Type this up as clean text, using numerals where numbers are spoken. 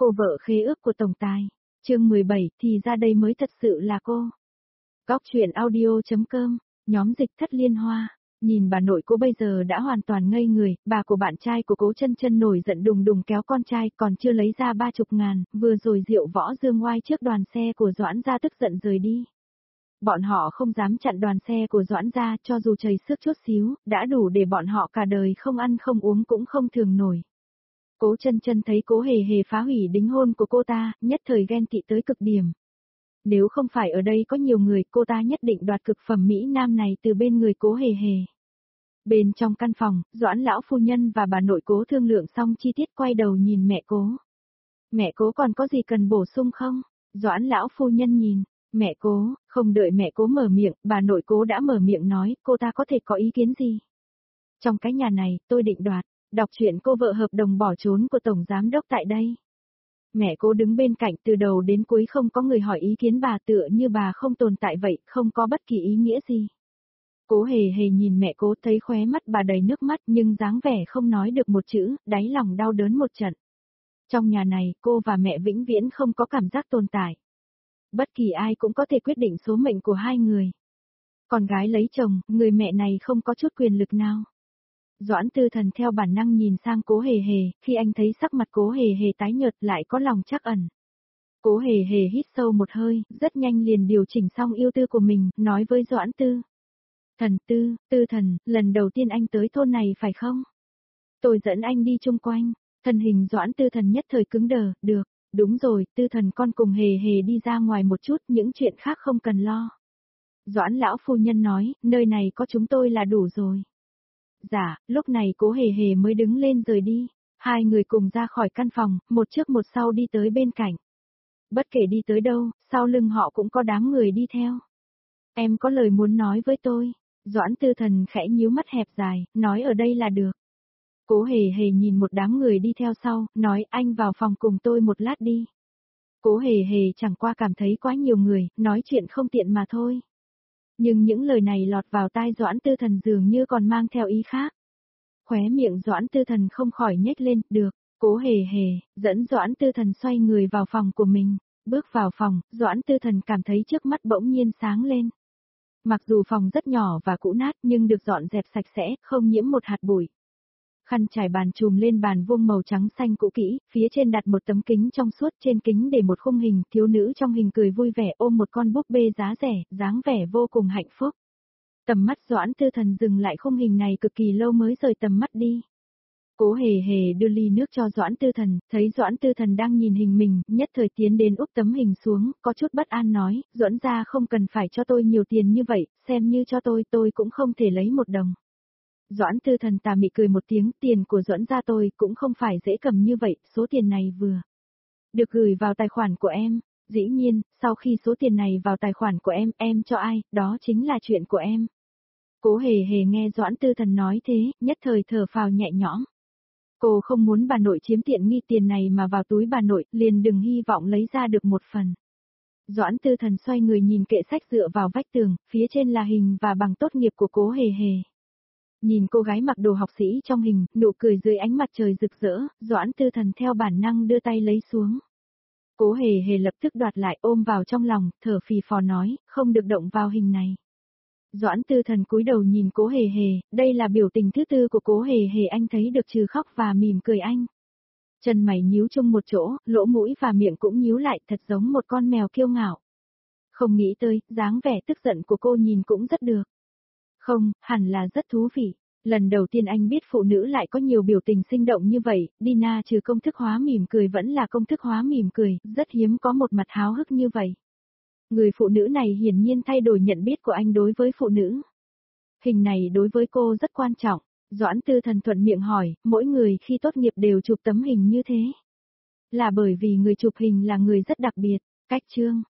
Cô vợ khế ước của tổng tài. Chương 17, thì ra đây mới thật sự là cô. Góc truyện audio.com, nhóm dịch thất liên hoa. Nhìn bà nội cô bây giờ đã hoàn toàn ngây người, bà của bạn trai của Cố Chân Chân nổi giận đùng đùng kéo con trai còn chưa lấy ra 30.000, vừa rồi diệu võ dương oai trước đoàn xe của Doãn gia tức giận rời đi. Bọn họ không dám chặn đoàn xe của Doãn gia, cho dù chảy xước chút xíu, đã đủ để bọn họ cả đời không ăn không uống cũng không thường nổi. Cố Chân Chân thấy Cố Hề Hề phá hủy đính hôn của cô ta, nhất thời ghen tị tới cực điểm. Nếu không phải ở đây có nhiều người, cô ta nhất định đoạt cực phẩm Mỹ Nam này từ bên người Cố Hề Hề. Bên trong căn phòng, Doãn lão phu nhân và bà nội Cố thương lượng xong chi tiết quay đầu nhìn mẹ Cố. Mẹ Cố còn có gì cần bổ sung không? Doãn lão phu nhân nhìn, mẹ Cố, không đợi mẹ Cố mở miệng, bà nội Cố đã mở miệng nói, cô ta có thể có ý kiến gì? Trong cái nhà này, tôi định đoạt, đọc chuyện cô vợ hợp đồng bỏ trốn của Tổng Giám Đốc tại đây. Mẹ Cố đứng bên cạnh từ đầu đến cuối không có người hỏi ý kiến bà, tựa như bà không tồn tại vậy, không có bất kỳ ý nghĩa gì. Cố Hề Hề nhìn mẹ Cố thấy khóe mắt bà đầy nước mắt nhưng dáng vẻ không nói được một chữ, đáy lòng đau đớn một trận. Trong nhà này, cô và mẹ vĩnh viễn không có cảm giác tồn tại. Bất kỳ ai cũng có thể quyết định số mệnh của hai người. Con gái lấy chồng, người mẹ này không có chút quyền lực nào. Doãn Tư Thần theo bản năng nhìn sang Cố Hề Hề, khi anh thấy sắc mặt Cố Hề Hề tái nhợt lại có lòng trắc ẩn. Cố Hề Hề hít sâu một hơi, rất nhanh liền điều chỉnh xong ưu tư của mình, nói với Doãn Tư Thần, lần đầu tiên anh tới thôn này phải không? Tôi dẫn anh đi chung quanh. Thân hình Doãn Tư Thần nhất thời cứng đờ, được, đúng rồi, Tư Thần con cùng Hề Hề đi ra ngoài một chút, những chuyện khác không cần lo. Doãn lão phu nhân nói, nơi này có chúng tôi là đủ rồi. Dạ, lúc này Cố Hề Hề mới đứng lên rời đi. Hai người cùng ra khỏi căn phòng, một trước một sau đi tới bên cạnh. Bất kể đi tới đâu, sau lưng họ cũng có đám người đi theo. Em có lời muốn nói với tôi. Doãn Tư Thần khẽ nhíu mắt hẹp dài, nói ở đây là được. Cố Hề Hề nhìn một đám người đi theo sau, nói anh vào phòng cùng tôi một lát đi. Cố Hề Hề chẳng qua cảm thấy quá nhiều người, nói chuyện không tiện mà thôi. Nhưng những lời này lọt vào tai Doãn Tư Thần dường như còn mang theo ý khác. Khóe miệng Doãn Tư Thần không khỏi nhếch lên, được, Cố Hề Hề, dẫn Doãn Tư Thần xoay người vào phòng của mình. Bước vào phòng, Doãn Tư Thần cảm thấy trước mắt bỗng nhiên sáng lên. Mặc dù phòng rất nhỏ và cũ nát nhưng được dọn dẹp sạch sẽ, không nhiễm một hạt bụi. Khăn trải bàn trùm lên bàn vuông màu trắng xanh cũ kỹ, phía trên đặt một tấm kính trong suốt, trên kính để một khung hình, thiếu nữ trong hình cười vui vẻ ôm một con búp bê giá rẻ, dáng vẻ vô cùng hạnh phúc. Tầm mắt Doãn Tư Thần dừng lại khung hình này cực kỳ lâu mới rời tầm mắt đi. Cố Hề Hề đưa ly nước cho Doãn Tư Thần, thấy Doãn Tư Thần đang nhìn hình mình, nhất thời tiến đến úp tấm hình xuống, có chút bất an nói, Doãn gia không cần phải cho tôi nhiều tiền như vậy, xem như cho tôi cũng không thể lấy một đồng. Doãn Tư Thần tà mị cười một tiếng, tiền của Doãn gia tôi cũng không phải dễ cầm như vậy, số tiền này vừa được gửi vào tài khoản của em. Dĩ nhiên, sau khi số tiền này vào tài khoản của em cho ai, đó chính là chuyện của em. Cố Hề Hề nghe Doãn Tư Thần nói thế, nhất thời thở phào nhẹ nhõm. Cô không muốn bà nội chiếm tiện nghi tiền này mà vào túi bà nội, liền đừng hy vọng lấy ra được một phần. Doãn Tư Thần xoay người nhìn kệ sách dựa vào vách tường, phía trên là hình và bằng tốt nghiệp của Cố Hề Hề. Nhìn cô gái mặc đồ học sĩ trong hình, nụ cười dưới ánh mặt trời rực rỡ, Doãn Tư Thần theo bản năng đưa tay lấy xuống. Cố Hề Hề lập tức đoạt lại ôm vào trong lòng, thở phì phò nói, không được động vào hình này. Doãn Tư Thần cúi đầu nhìn Cố Hề Hề, đây là biểu tình thứ tư của Cố Hề Hề, anh thấy được trừ khóc và mỉm cười anh. Chân mày nhíu chung một chỗ, lỗ mũi và miệng cũng nhíu lại, thật giống một con mèo kiêu ngạo. Không nghĩ tới, dáng vẻ tức giận của cô nhìn cũng rất được. Không, hẳn là rất thú vị. Lần đầu tiên anh biết phụ nữ lại có nhiều biểu tình sinh động như vậy, Dina trừ công thức hóa mỉm cười vẫn là công thức hóa mỉm cười, rất hiếm có một mặt háo hức như vậy. Người phụ nữ này hiển nhiên thay đổi nhận biết của anh đối với phụ nữ. Hình này đối với cô rất quan trọng. Doãn Tư Thần thuận miệng hỏi, mỗi người khi tốt nghiệp đều chụp tấm hình như thế. Là bởi vì người chụp hình là người rất đặc biệt. Cách chương.